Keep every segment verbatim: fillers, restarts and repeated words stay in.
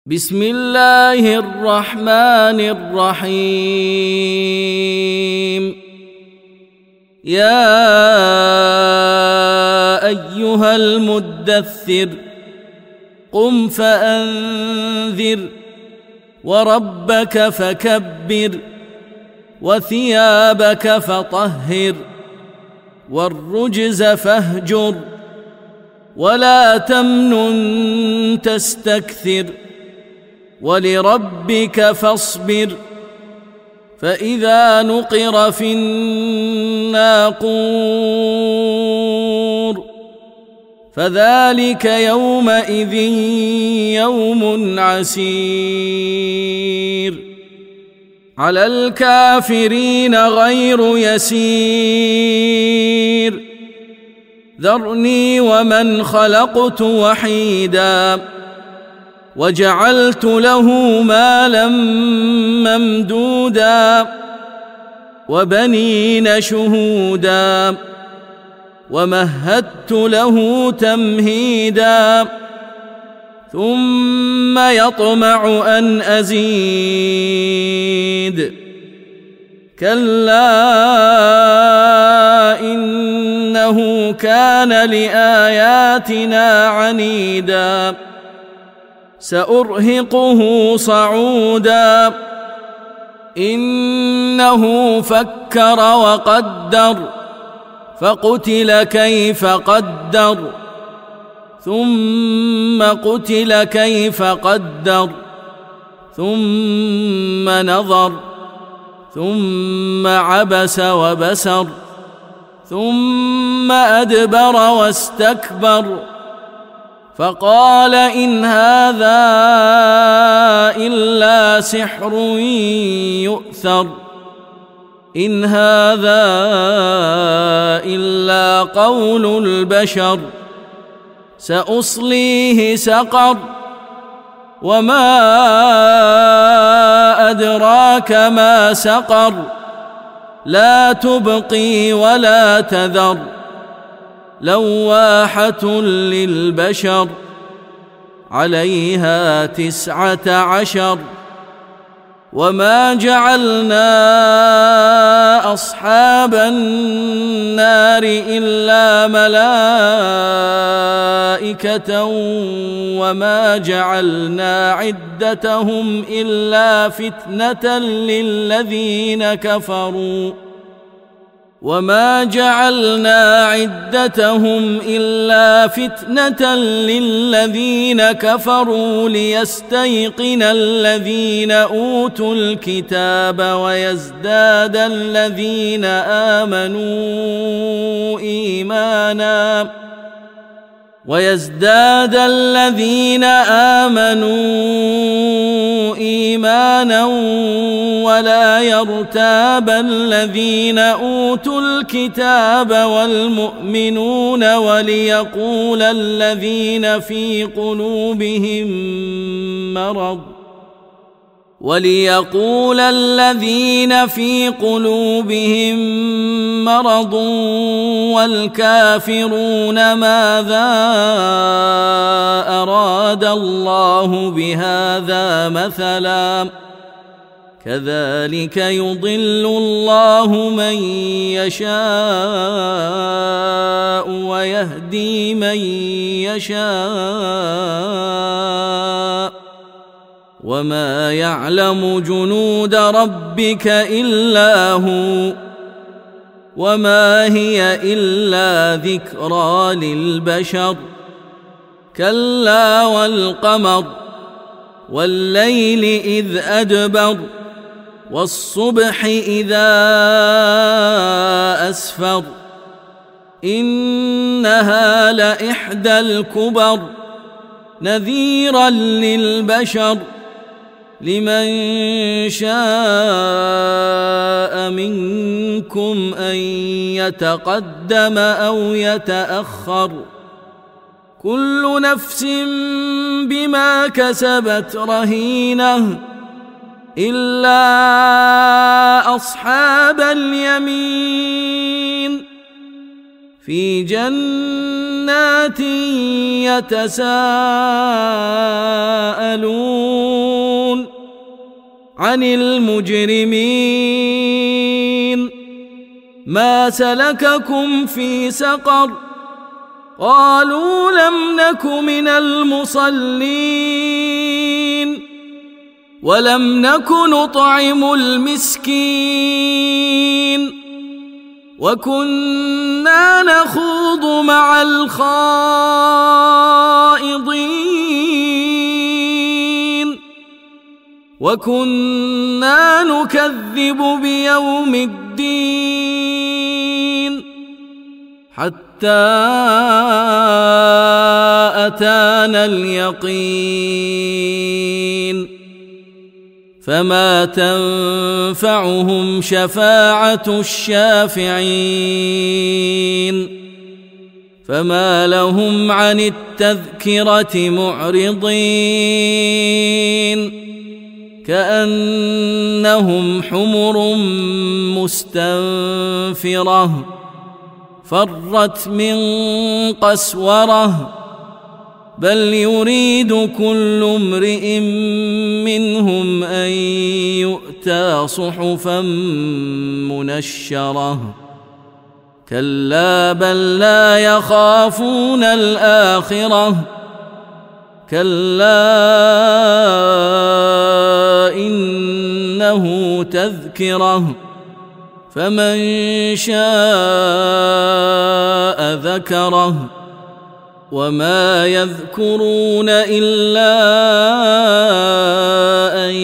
بسم الله الرحمن الرحيم. يا أيها المدثر قم فأنذر وربك فكبر وثيابك فطهر والرجز فاهجر ولا تمنن تستكثر ولربك فاصبر. فإذا نقر في الناقور فذلك يومئذ يوم عسير على الكافرين غير يسير. ذرني ومن خلقت وحيدا وجعلت له مالا ممدودا وبنين شهودا ومهدت له تمهيدا ثم يطمع أن أزيد. كلا إنه كان لآياتنا عنيدا سأرهقه صعودا. إنه فكر وقدر فقتل كيف قدر ثم قتل كيف قدر ثم نظر ثم عبس وبسر ثم أدبر واستكبر فقال إن هذا إلا سحر يؤثر إن هذا إلا قول البشر. سأصليه سقر وما أدراك ما سقر لا تبقي ولا تذر لواحة للبشر عليها تسعة عشر. وما جعلنا أصحاب النار إلا ملائكة وما جعلنا عدتهم إلا فتنة للذين كفروا وما جعلنا عدتهم إلا فتنة للذين كفروا ليستيقن الذين أوتوا الكتاب ويزداد الذين آمنوا إيمانا ويزداد الذين آمنوا إيمانا ولا يرتاب الذين أوتوا الكتاب والمؤمنون وليقول الذين في قلوبهم مرض وليقول الذين في قلوبهم مرض والكافرون ماذا أراد الله بهذا مثلا كذلك يضل الله من يشاء ويهدي من يشاء وما يعلم جنود ربك إلا هو وما هي إلا ذكرى للبشر. كلا والقمر والليل إذ أدبر والصبح إذا أسفر إنها لإحدى الكبر نذيرا للبشر لمن شاء منكم أن يتقدم أو يتأخر كل نفس بما كسبت رهينة إلا أصحاب اليمين في جنات يتساءلون عن المجرمين ما سلككم في سقر قالوا لم نك من المصلين ولم نك نطعم المسكين وكنا نخوض مع الخائضين وكنا نكذب بيوم الدين حتى أتانا اليقين فما تنفعهم شفاعة الشافعين فما لهم عن التذكرة معرضين كأنهم حمر مستنفرة فرت من قسورة بل يريد كل امرئ منهم أن يؤتى صحفا منشرة كلا بل لا يخافون الآخرة كلا إنه تذكرة فمن شاء ذكره وما يذكرون إلا أن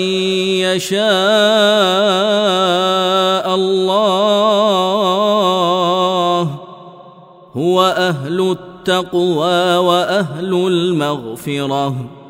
يشاء الله هو أهل التقوى وأهل المغفرة.